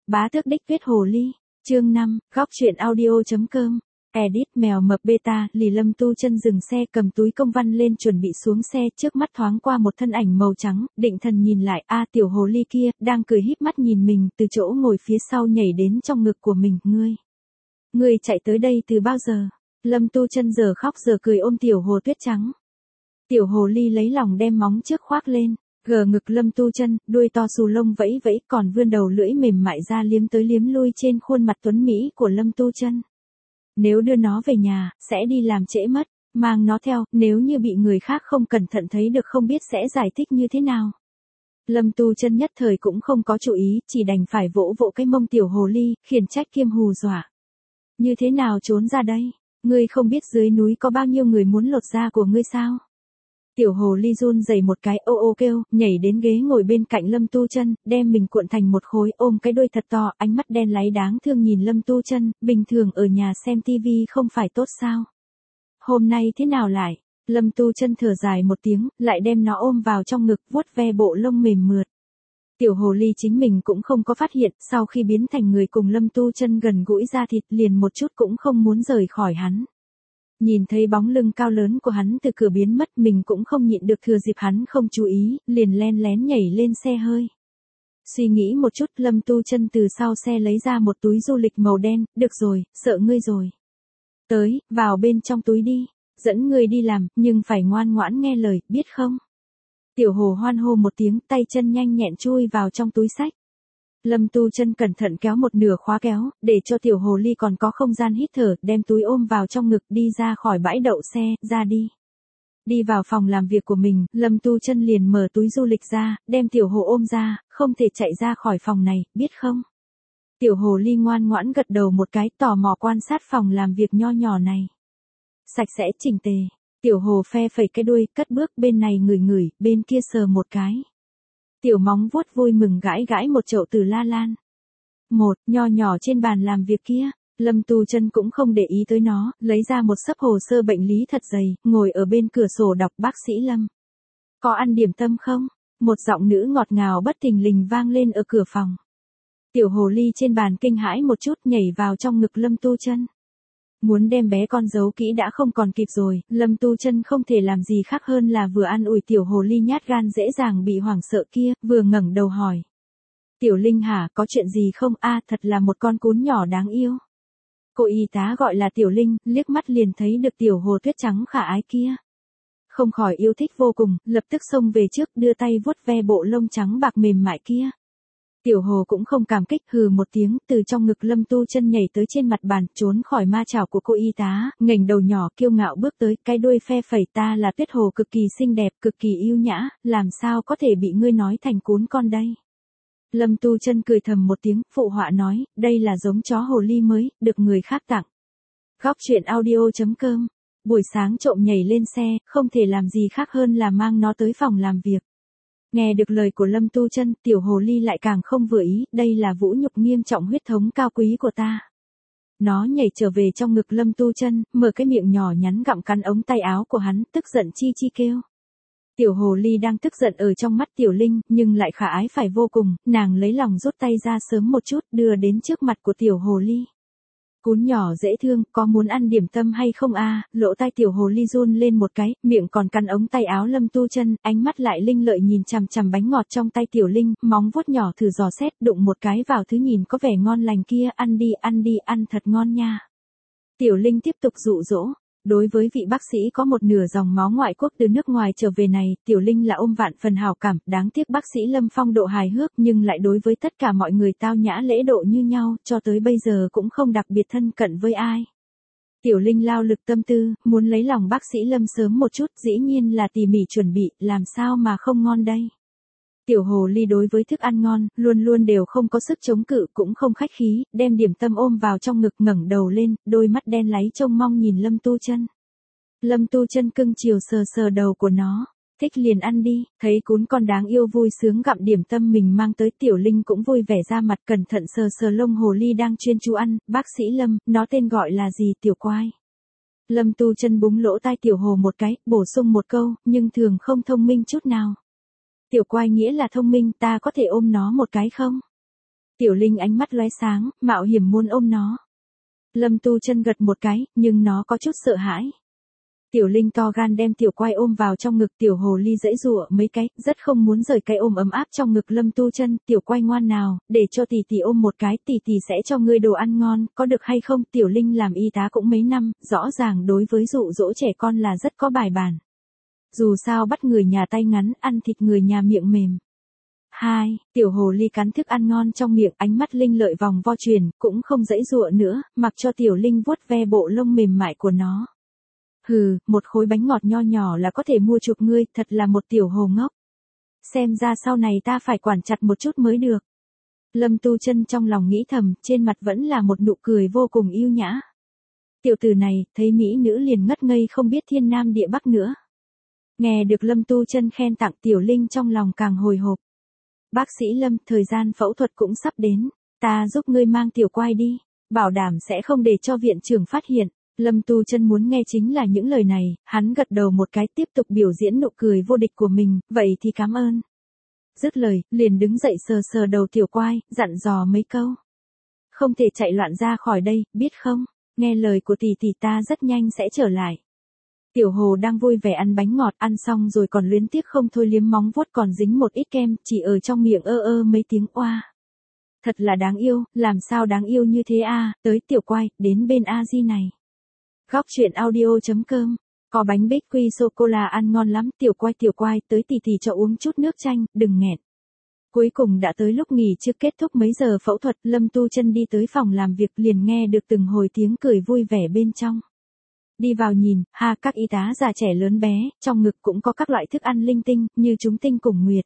Bá tước đích viết hồ ly. Chương 5, góc truyện audio.com. Edit mèo mập beta. Lì Lâm Tu Chân dừng xe, cầm túi công văn lên chuẩn bị xuống xe, trước mắt thoáng qua một thân ảnh màu trắng, định thần nhìn lại, tiểu hồ ly kia, đang cười híp mắt nhìn mình, từ chỗ ngồi phía sau nhảy đến trong ngực của mình. Ngươi chạy tới đây từ bao giờ? Lâm Tu Chân giờ khóc giờ cười ôm tiểu hồ tuyết trắng. Tiểu hồ ly lấy lòng đem móng trước khoác lên, gờ ngực Lâm Tu Chân, đuôi to xù lông vẫy vẫy, còn vươn đầu lưỡi mềm mại ra liếm tới liếm lui trên khuôn mặt tuấn mỹ của Lâm Tu Chân. Nếu đưa nó về nhà, sẽ đi làm trễ mất, mang nó theo, nếu như bị người khác không cẩn thận thấy được không biết sẽ giải thích như thế nào. Lâm Tu Chân nhất thời cũng không có chú ý, chỉ đành phải vỗ vỗ cái mông tiểu hồ ly, khiển trách kiêm hù dọa. Như thế nào trốn ra đây? Ngươi không biết dưới núi có bao nhiêu người muốn lột da của ngươi sao? Tiểu hồ ly run rẩy một cái, ô ô kêu, nhảy đến ghế ngồi bên cạnh Lâm Tu Chân, đem mình cuộn thành một khối, ôm cái đuôi thật to, ánh mắt đen láy đáng thương nhìn Lâm Tu Chân, bình thường ở nhà xem tivi không phải tốt sao? Hôm nay thế nào lại? Lâm Tu Chân thở dài một tiếng, lại đem nó ôm vào trong ngực, vuốt ve bộ lông mềm mượt. Tiểu hồ ly chính mình cũng không có phát hiện, sau khi biến thành người cùng Lâm Tu Chân gần gũi da thịt liền một chút cũng không muốn rời khỏi hắn. Nhìn thấy bóng lưng cao lớn của hắn từ cửa biến mất, mình cũng không nhịn được thừa dịp hắn không chú ý, liền len lén nhảy lên xe hơi. Suy nghĩ một chút, Lâm Tu Chân từ sau xe lấy ra một túi du lịch màu đen, được rồi, sợ ngươi rồi. Tới, vào bên trong túi đi, dẫn ngươi đi làm, nhưng phải ngoan ngoãn nghe lời, biết không? Tiểu hồ hoan hô một tiếng, tay chân nhanh nhẹn chui vào trong túi xách. Lâm Tu Chân cẩn thận kéo một nửa khóa kéo, để cho tiểu hồ ly còn có không gian hít thở, đem túi ôm vào trong ngực, đi ra khỏi bãi đậu xe, ra đi. Đi vào phòng làm việc của mình, Lâm Tu Chân liền mở túi du lịch ra, đem tiểu hồ ôm ra, không thể chạy ra khỏi phòng này, biết không? Tiểu hồ ly ngoan ngoãn gật đầu một cái, tò mò quan sát phòng làm việc nho nhỏ này. Sạch sẽ chỉnh tề. Tiểu hồ phe phẩy cái đuôi, cất bước, bên này ngửi ngửi, bên kia sờ một cái. Tiểu móng vuốt vui mừng gãi gãi một chậu từ la lan. Nho nhỏ trên bàn làm việc kia, Lâm Tu Chân cũng không để ý tới nó, lấy ra một xấp hồ sơ bệnh lý thật dày, ngồi ở bên cửa sổ đọc. Bác sĩ Lâm, có ăn điểm tâm không? Một giọng nữ ngọt ngào bất thình lình vang lên ở cửa phòng. Tiểu hồ ly trên bàn kinh hãi một chút, nhảy vào trong ngực Lâm Tu Chân. Muốn đem bé con giấu kỹ đã không còn kịp rồi, Lâm Tu Chân không thể làm gì khác hơn là vừa an ủi tiểu hồ ly nhát gan dễ dàng bị hoảng sợ kia, vừa ngẩng đầu hỏi. Tiểu Linh hả, có chuyện gì không? Thật là một con cún nhỏ đáng yêu. Cô y tá gọi là Tiểu Linh, liếc mắt liền thấy được tiểu hồ tuyết trắng khả ái kia. Không khỏi yêu thích vô cùng, lập tức xông về trước, đưa tay vuốt ve bộ lông trắng bạc mềm mại kia. Tiểu hồ cũng không cảm kích, hừ một tiếng, từ trong ngực Lâm Tu Chân nhảy tới trên mặt bàn, trốn khỏi ma chảo của cô y tá, ngẩng đầu nhỏ kiêu ngạo bước tới, cái đuôi phe phẩy, ta là tuyết hồ cực kỳ xinh đẹp, cực kỳ yêu nhã, làm sao có thể bị ngươi nói thành cún con đây? Lâm Tu Chân cười thầm một tiếng, phụ họa nói, đây là giống chó hồ ly mới, được người khác tặng. Góc truyện audio.com. Buổi sáng trộm nhảy lên xe, không thể làm gì khác hơn là mang nó tới phòng làm việc. Nghe được lời của Lâm Tu Chân, tiểu hồ ly lại càng không vừa ý, đây là vũ nhục nghiêm trọng huyết thống cao quý của ta. Nó nhảy trở về trong ngực Lâm Tu Chân, mở cái miệng nhỏ nhắn gặm cắn ống tay áo của hắn, tức giận chi chi kêu. Tiểu hồ ly đang tức giận ở trong mắt Tiểu Linh, nhưng lại khả ái phải vô cùng, nàng lấy lòng rút tay ra sớm một chút, đưa đến trước mặt của tiểu hồ ly. Cún nhỏ dễ thương, có muốn ăn điểm tâm hay không? Lỗ tai tiểu hồ ly run lên một cái, miệng còn cắn ống tay áo Lâm Tu Chân, ánh mắt lại linh lợi nhìn chằm chằm bánh ngọt trong tay Tiểu Linh, móng vuốt nhỏ thử dò xét, đụng một cái vào thứ nhìn có vẻ ngon lành kia, ăn đi, ăn thật ngon nha. Tiểu Linh tiếp tục dụ dỗ. Đối với vị bác sĩ có một nửa dòng máu ngoại quốc từ nước ngoài trở về này, Tiểu Linh là ôm vạn phần hảo cảm, đáng tiếc bác sĩ Lâm phong độ hài hước nhưng lại đối với tất cả mọi người tao nhã lễ độ như nhau, cho tới bây giờ cũng không đặc biệt thân cận với ai. Tiểu Linh lao lực tâm tư, muốn lấy lòng bác sĩ Lâm sớm một chút, dĩ nhiên là tỉ mỉ chuẩn bị, làm sao mà không ngon đây. Tiểu hồ ly đối với thức ăn ngon, luôn luôn đều không có sức chống cự, cũng không khách khí, đem điểm tâm ôm vào trong ngực, ngẩng đầu lên, đôi mắt đen láy trông mong nhìn Lâm Tu Chân. Lâm Tu Chân cưng chiều sờ sờ đầu của nó, thích liền ăn đi, thấy cún con đáng yêu vui sướng gặm điểm tâm mình mang tới, Tiểu Linh cũng vui vẻ ra mặt cẩn thận sờ sờ lông hồ ly đang chuyên chú ăn. Bác sĩ Lâm, nó tên gọi là gì? Tiểu Quai. Lâm Tu Chân búng lỗ tai tiểu hồ một cái, bổ sung một câu, nhưng thường không thông minh chút nào. Tiểu Quai nghĩa là thông minh, ta có thể ôm nó một cái không? Tiểu Linh ánh mắt lóe sáng, mạo hiểm muốn ôm nó. Lâm Tu Chân gật một cái, nhưng nó có chút sợ hãi. Tiểu Linh to gan đem Tiểu Quai ôm vào trong ngực, Tiểu Hồ Ly giãy giụa mấy cái, rất không muốn rời cái ôm ấm áp trong ngực Lâm Tu Chân. Tiểu Quai ngoan nào, để cho tỷ tỷ ôm một cái, tỷ tỷ sẽ cho ngươi đồ ăn ngon, có được hay không? Tiểu Linh làm y tá cũng mấy năm, rõ ràng đối với dụ dỗ trẻ con là rất có bài bản. Dù sao bắt người nhà tay ngắn, ăn thịt người nhà miệng mềm. 2. Tiểu Hồ Ly cắn thức ăn ngon trong miệng, ánh mắt linh lợi vòng vo chuyển, cũng không giãy giụa nữa, mặc cho Tiểu Linh vuốt ve bộ lông mềm mại của nó. Hừ, một khối bánh ngọt nho nhỏ là có thể mua chuộc ngươi, thật là một tiểu hồ ngốc. Xem ra sau này ta phải quản chặt một chút mới được. Lâm Tu Chân trong lòng nghĩ thầm, trên mặt vẫn là một nụ cười vô cùng yêu nhã. Tiểu tử này, thấy mỹ nữ liền ngất ngây không biết thiên nam địa bắc nữa. Nghe được Lâm Tu Chân khen tặng, Tiểu Linh trong lòng càng hồi hộp. Bác sĩ Lâm, thời gian phẫu thuật cũng sắp đến, ta giúp ngươi mang Tiểu Quai đi, bảo đảm sẽ không để cho viện trưởng phát hiện. Lâm Tu Chân muốn nghe chính là những lời này, hắn gật đầu một cái tiếp tục biểu diễn nụ cười vô địch của mình, vậy thì cảm ơn. Dứt lời, liền đứng dậy sờ sờ đầu Tiểu Quai, dặn dò mấy câu. Không thể chạy loạn ra khỏi đây, biết không? Nghe lời của tỷ tỷ, ta rất nhanh sẽ trở lại. Tiểu Hồ đang vui vẻ ăn bánh ngọt, ăn xong rồi còn luyến tiếc không thôi liếm móng vuốt còn dính một ít kem, chỉ ở trong miệng mấy tiếng oa. Thật là đáng yêu, làm sao đáng yêu như thế a? Tới Tiểu Quai, đến bên A Di này. Góc truyện audio.com, có bánh bích quy sô-cô-la ăn ngon lắm, Tiểu Quai, tới tỷ tỷ cho uống chút nước chanh, đừng nghẹn. Cuối cùng đã tới lúc nghỉ trưa kết thúc mấy giờ phẫu thuật, Lâm Tu Chân đi tới phòng làm việc liền nghe được từng hồi tiếng cười vui vẻ bên trong. Đi vào nhìn, các y tá già trẻ lớn bé, trong ngực cũng có các loại thức ăn linh tinh, như trúng tinh cùng nguyệt.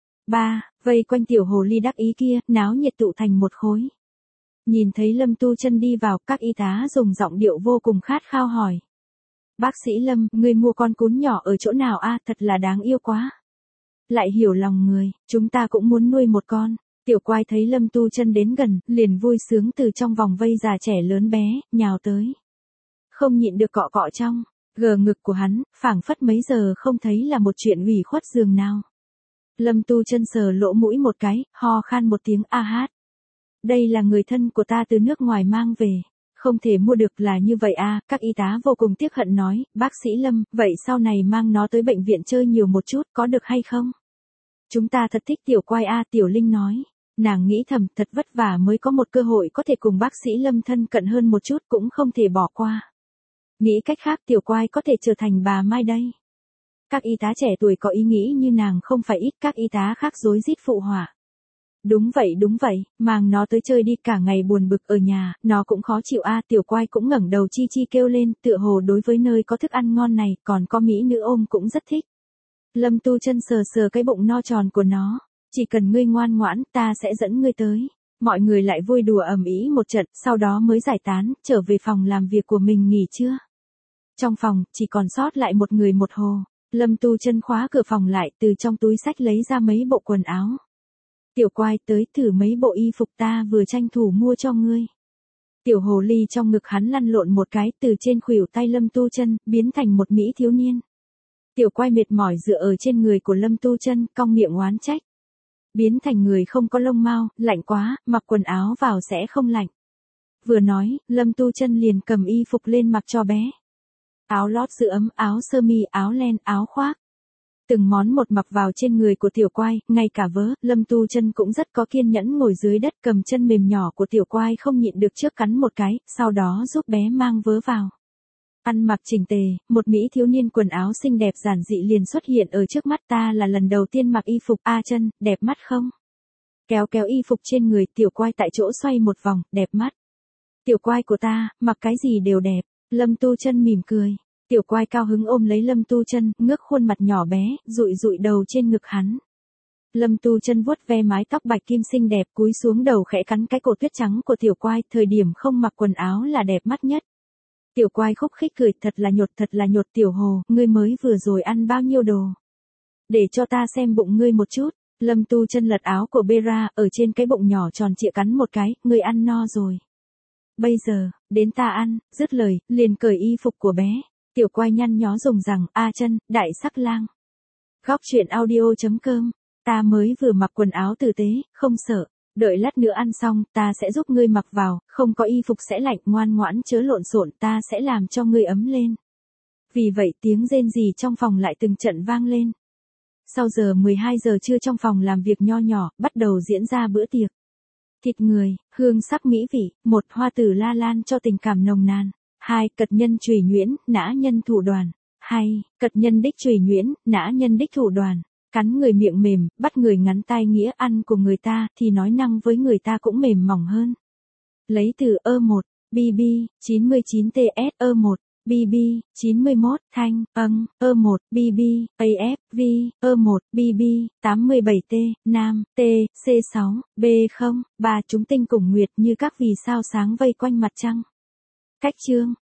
3. Vây quanh Tiểu Hồ Ly đắc ý kia, náo nhiệt tụ thành một khối. Nhìn thấy Lâm Tu Chân đi vào, các y tá dùng giọng điệu vô cùng khát khao hỏi. Bác sĩ Lâm, ngươi mua con cún nhỏ ở chỗ nào a? Thật là đáng yêu quá. Lại hiểu lòng người, chúng ta cũng muốn nuôi một con. Tiểu Quai thấy Lâm Tu Chân đến gần, liền vui sướng từ trong vòng vây già trẻ lớn bé, nhào tới. Không nhịn được cọ cọ trong, ngực của hắn, phảng phất mấy giờ không thấy là một chuyện ủy khuất giường nào. Lâm Tu Chân sờ lỗ mũi một cái, ho khan một tiếng a hát. Đây là người thân của ta từ nước ngoài mang về, không thể mua được là như vậy a. Các y tá vô cùng tiếc hận nói, bác sĩ Lâm, vậy sau này mang nó tới bệnh viện chơi nhiều một chút, có được hay không? Chúng ta thật thích Tiểu Quai a. Tiểu Linh nói, nàng nghĩ thầm thật vất vả mới có một cơ hội có thể cùng bác sĩ Lâm thân cận hơn một chút, cũng không thể bỏ qua. Nghĩ cách khác Tiểu Quai có thể trở thành bà Mai đây. Các y tá trẻ tuổi có ý nghĩ như nàng không phải ít, các y tá khác rối rít phụ họa. Đúng vậy, mang nó tới chơi đi, cả ngày buồn bực ở nhà, nó cũng khó chịu a. Tiểu Quai cũng ngẩng đầu chi chi kêu lên, tựa hồ đối với nơi có thức ăn ngon này, còn có mỹ nữ ôm cũng rất thích. Lâm Tu Chân sờ sờ cái bụng no tròn của nó, chỉ cần ngươi ngoan ngoãn, ta sẽ dẫn ngươi tới. Mọi người lại vui đùa ầm ĩ một trận, sau đó mới giải tán, trở về phòng làm việc của mình nghỉ trưa. Trong phòng, chỉ còn sót lại một người một hồ. Lâm Tu Chân khóa cửa phòng lại, từ trong túi xách lấy ra mấy bộ quần áo. Tiểu Quai, tới thử mấy bộ y phục ta vừa tranh thủ mua cho ngươi. Tiểu Hồ Ly trong ngực hắn lăn lộn một cái, từ trên khuỷu tay Lâm Tu Chân, biến thành một mỹ thiếu niên. Tiểu Quai mệt mỏi dựa ở trên người của Lâm Tu Chân, cong miệng oán trách. Biến thành người không có lông mao, lạnh quá, mặc quần áo vào sẽ không lạnh. Vừa nói, Lâm Tu Chân liền cầm y phục lên mặc cho bé. Áo lót giữ ấm, áo sơ mi, áo len, áo khoác. Từng món một mặc vào trên người của Tiểu Quai, ngay cả vớ, Lâm Tu Chân cũng rất có kiên nhẫn ngồi dưới đất cầm chân mềm nhỏ của Tiểu Quai không nhịn được trước cắn một cái, sau đó giúp bé mang vớ vào. Ăn mặc chỉnh tề, một mỹ thiếu niên quần áo xinh đẹp giản dị liền xuất hiện ở trước mắt ta, là lần đầu tiên mặc y phục. A Chân, đẹp mắt không? Kéo y phục trên người Tiểu Quai tại chỗ xoay một vòng, đẹp mắt. Tiểu Quai của ta, mặc cái gì đều đẹp. Lâm Tu Chân mỉm cười. Tiểu Quai cao hứng ôm lấy Lâm Tu Chân, ngước khuôn mặt nhỏ bé, dụi đầu trên ngực hắn. Lâm Tu Chân vuốt ve mái tóc bạch kim xinh đẹp, cúi xuống đầu khẽ cắn cái cổ tuyết trắng của Tiểu Quai, thời điểm không mặc quần áo là đẹp mắt nhất. Tiểu Quai khúc khích cười, thật là nhột Tiểu Hồ, ngươi mới vừa rồi ăn bao nhiêu đồ? Để cho ta xem bụng ngươi một chút. Lâm Tu Chân lật áo của Bera, ở trên cái bụng nhỏ tròn trịa cắn một cái, ngươi ăn no rồi. Bây giờ, đến ta ăn, dứt lời, liền cởi y phục của bé. Tiểu Quai nhăn nhó dùng rằng, A Chân, đại sắc lang. Góc truyện audio.com, ta mới vừa mặc quần áo tử tế, không sợ. Đợi lát nữa ăn xong, ta sẽ giúp ngươi mặc vào, không có y phục sẽ lạnh, ngoan ngoãn chớ lộn xộn, ta sẽ làm cho ngươi ấm lên. Vì vậy tiếng rên rỉ trong phòng lại từng trận vang lên. Sau giờ 12 giờ trưa trong phòng làm việc nho nhỏ, bắt đầu diễn ra bữa tiệc. Thịt người, hương sắc mỹ vị, 1. Hoa tử la lan cho tình cảm nồng nàn. 2. Cật nhân chùy nhuyễn, nã nhân thủ đoàn. 2. Cật nhân đích chùy nhuyễn, nã nhân đích thủ đoàn. Cắn người miệng mềm, bắt người ngắn tai nghĩa ăn của người ta thì nói năng với người ta cũng mềm mỏng hơn. Lấy từ 1, BB, 99TS 1. BB, 91, Thanh, 1, BB, AF, V, 1, BB, 87T, Nam, T, C6, B0, 3 chúng tinh cùng nguyệt như các vì sao sáng vây quanh mặt trăng. Cách chương